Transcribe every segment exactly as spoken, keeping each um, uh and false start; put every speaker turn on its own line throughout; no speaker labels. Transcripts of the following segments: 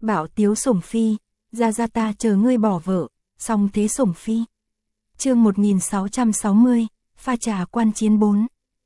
Bạo tiếu sủng phi, ra ra ta chờ ngươi bỏ vợ, song thế sủng phi. Chương một nghìn sáu trăm sáu mươi, pha trà quan chiến bốn.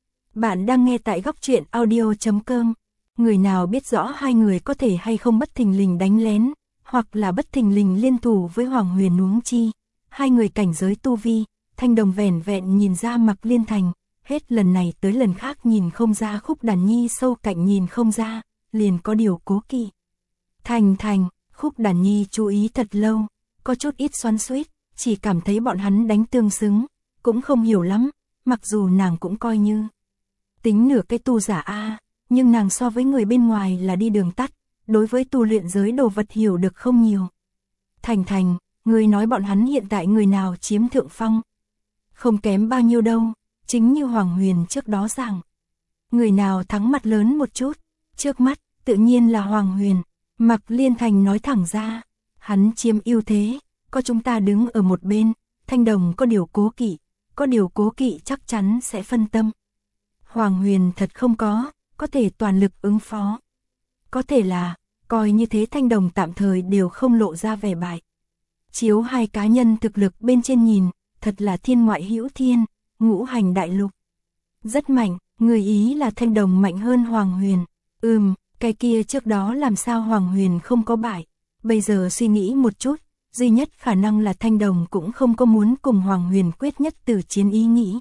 Bạn đang nghe tại góc truyện audio chấm com. Người nào biết rõ hai người có thể hay không bất thình lình đánh lén, hoặc là bất thình lình liên thủ với Hoàng Huyền huống chi. Hai người cảnh giới tu vi, Thanh Đồng vẻn vẹn nhìn ra Mạc Liên Thành, hết lần này tới lần khác nhìn không ra, Khúc Đàn Nhi sâu cạnh nhìn không ra, liền có điều cố kỵ. Thành Thành, Khúc Đàn Nhi chú ý thật lâu, có chút ít xoắn xuýt, chỉ cảm thấy bọn hắn đánh tương xứng, cũng không hiểu lắm, mặc dù nàng cũng coi như tính nửa cái tu giả a, nhưng nàng so với người bên ngoài là đi đường tắt, đối với tu luyện giới đồ vật hiểu được không nhiều. Thành Thành, ngươi nói bọn hắn hiện tại người nào chiếm thượng phong? Không kém bao nhiêu đâu, chính như Hoàng Huyền trước đó rằng. Người nào thắng mặt lớn một chút, trước mắt, tự nhiên là Hoàng Huyền. Mạc Liên Thành nói thẳng ra, hắn chiếm ưu thế, có chúng ta đứng ở một bên, Thanh Đồng có điều cố kỵ, có điều cố kỵ chắc chắn sẽ phân tâm. Hoàng Huyền thật không có, có thể toàn lực ứng phó. Có thể là, coi như thế Thanh Đồng tạm thời đều không lộ ra vẻ bại. Chiếu hai cá nhân thực lực bên trên nhìn, thật là thiên ngoại hữu thiên, ngũ hành đại lục. Rất mạnh, người ý là Thanh Đồng mạnh hơn Hoàng Huyền. Ừm, cái kia trước đó làm sao Hoàng Huyền không có bại. Bây giờ suy nghĩ một chút, duy nhất khả năng là Thanh Đồng cũng không có muốn cùng Hoàng Huyền quyết nhất tử chiến ý nghĩ.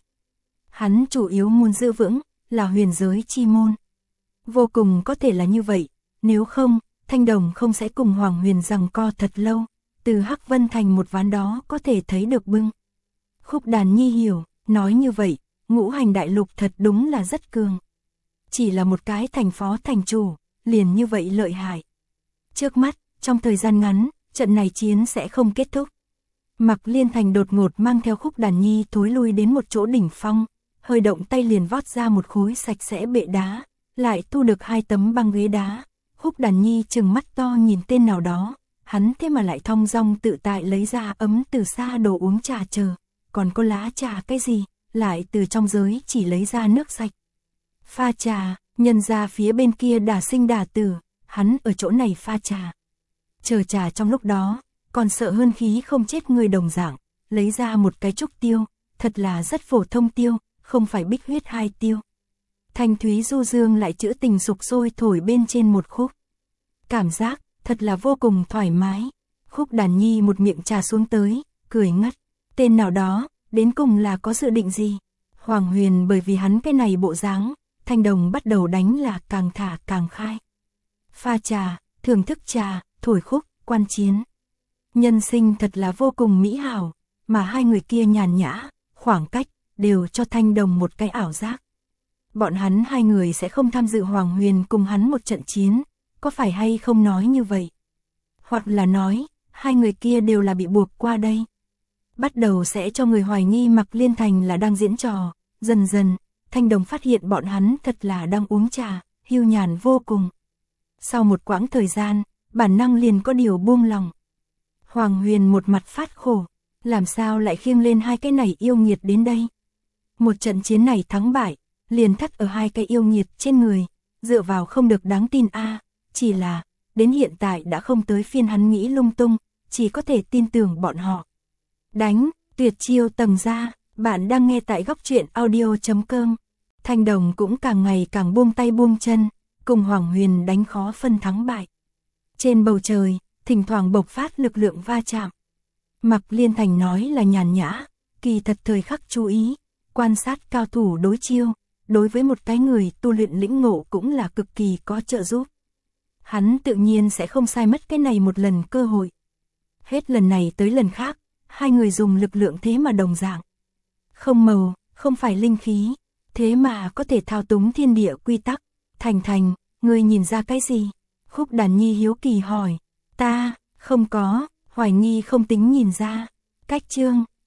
Hắn chủ yếu muốn giữ vững, là huyền giới chi môn. Vô cùng có thể là như vậy, nếu không, Thanh Đồng không sẽ cùng Hoàng Huyền giằng co thật lâu, từ Hắc Vân Thành một ván đó có thể thấy được bưng. Khúc Đàn Nhi hiểu, nói như vậy, ngũ hành đại lục thật đúng là rất cường. Chỉ là một cái thành phó thành chủ, liền như vậy lợi hại. Trước mắt, trong thời gian ngắn, trận này chiến sẽ không kết thúc. Mạc Liên Thành đột ngột mang theo Khúc Đàn Nhi thối lui đến một chỗ đỉnh phong, hơi động tay liền vót ra một khối sạch sẽ bệ đá, lại thu được hai tấm băng ghế đá. Khúc Đàn Nhi trừng mắt to nhìn tên nào đó, hắn thế mà lại thong dong tự tại lấy ra ấm từ xa đồ uống trà chờ, còn có lá trà cái gì, lại từ trong giới chỉ lấy ra nước sạch. Pha trà, nhân ra phía bên kia đả sinh đả tử, hắn ở chỗ này pha trà. Chờ trà trong lúc đó, còn sợ hơn khí không chết người đồng dạng, lấy ra một cái trúc tiêu, thật là rất phổ thông tiêu, không phải bích huyết hai tiêu. Thanh thúy du dương lại trữ tình sục sôi thổi bên trên một khúc. Cảm giác, thật là vô cùng thoải mái. Khúc Đàn Nhi một miệng trà xuống tới, cười ngất. Tên nào đó, đến cùng là có dự định gì? Hoàng Huyền bởi vì hắn cái này bộ dáng, Thanh Đồng bắt đầu đánh là càng thả càng khai. Pha trà, thưởng thức trà, thổi khúc, quan chiến. Nhân sinh thật là vô cùng mỹ hảo, mà hai người kia nhàn nhã, khoảng cách, đều cho Thanh Đồng một cái ảo giác. Bọn hắn hai người sẽ không tham dự Hoàng Huyền cùng hắn một trận chiến, có phải hay không nói như vậy? Hoặc là nói, hai người kia đều là bị buộc qua đây. Bắt đầu sẽ cho người hoài nghi Mạc Liên Thành là đang diễn trò, dần dần, Thanh Đồng phát hiện bọn hắn thật là đang uống trà, hiu nhàn vô cùng. Sau một quãng thời gian, bản năng liền có điều buông lòng. Hoàng Huyền một mặt phát khổ, làm sao lại khiêng lên hai cái này yêu nghiệt đến đây? Một trận chiến này thắng bại, liền thắt ở hai cái yêu nghiệt trên người, dựa vào không được đáng tin a, à, chỉ là, đến hiện tại đã không tới phiên hắn nghĩ lung tung, chỉ có thể tin tưởng bọn họ. Đánh, tuyệt chiêu tầng ra, bạn đang nghe tại góc truyện audio chấm com. Thanh Đồng cũng càng ngày càng buông tay buông chân, cùng Hoàng Huyền đánh khó phân thắng bại. Trên bầu trời, thỉnh thoảng bộc phát lực lượng va chạm. Mạc Liên Thành nói là nhàn nhã, kỳ thật thời khắc chú ý, quan sát cao thủ đối chiêu, đối với một cái người tu luyện lĩnh ngộ cũng là cực kỳ có trợ giúp. Hắn tự nhiên sẽ không sai mất cái này một lần cơ hội. Hết lần này tới lần khác, hai người dùng lực lượng thế mà đồng dạng. Không màu, không phải linh khí, thế mà có thể thao túng thiên địa quy tắc. Thành Thành, ngươi nhìn ra cái gì? Khúc Đàn Nhi hiếu kỳ hỏi. Ta, không có, hoài nghi không tính nhìn ra. Cách chương,